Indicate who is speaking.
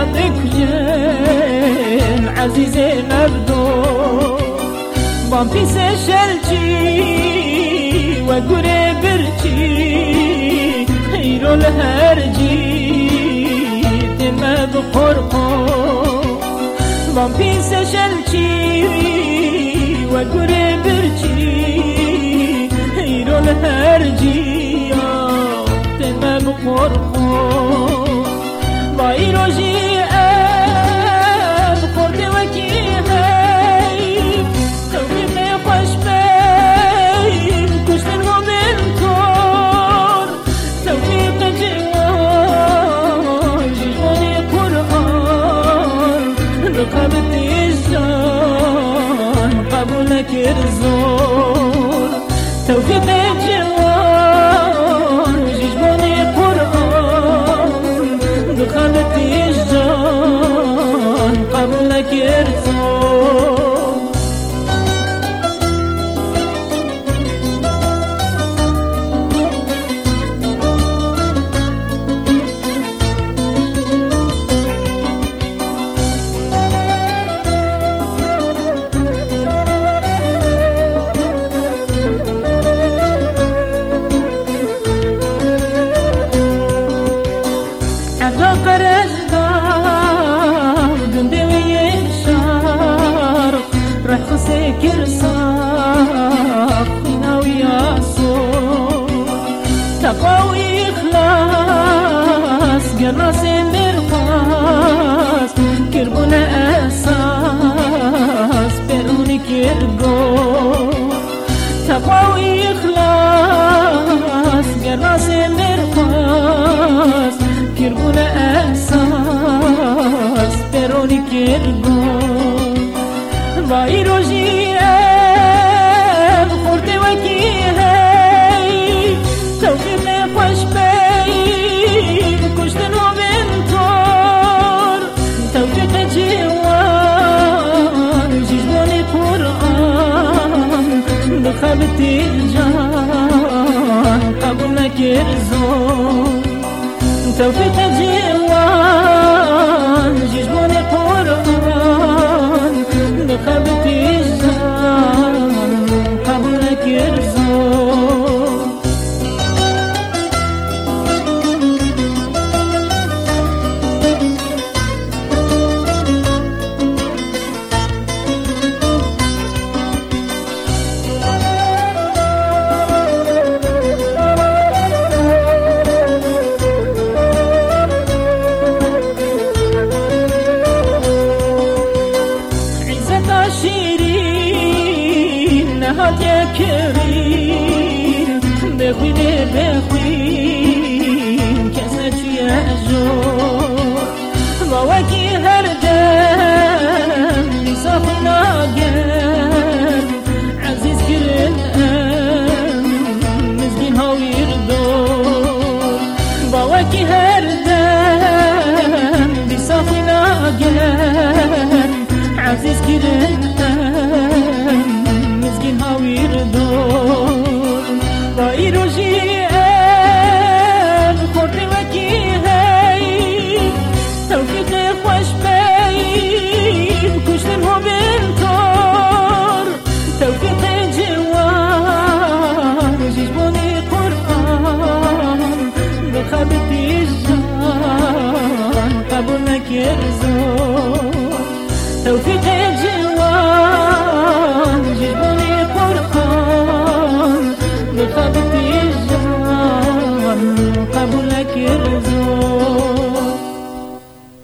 Speaker 1: بکجن عزیز مبدو بام پیس شلچی و گره برچی ایرو لهرجی تنمه بخورقو بام پیس شلچی و گره برچی ایرو لهرجی تنمه بخورقو با ایروژی ام خورده وکی هی توفیق خوش بین کشتن و بنکار توفیق جوان جیجوان قرآن رقابت جان قبول کرزون توفیق جوان جیجوان قرآن رقابت جان قبول کرزون سكر صاف ناوي صوت تقوي إخلاص قراس مرقاس كربنا أساس بيروني كرقو تقوي إخلاص قراس مرقاس كربنا أساس بيروني كرقو وایروژی خورده وکی هی توفیق خوش بین کشتن و بنکار توفیق جوان جیجوان قرآن بخبت جان قبول نکرزون توفیق جوان جیجوان قرآن بخبت الزمان قبل كرزون نهاد يكرين بخوين كسا تياجور ضواكي هردان لصاحنا قال عزيز كرن مزقين هاوي ردور ضواكي هردان لصاحنا قال عزيز كرن مسكين هاوير دور وإيروجي خوري وكي هاي توفيق خوش بين كشتن هو بنكار توفيق جوان جيجبوني قرآن بخبت الجان قبول نكرزون توفيق جوان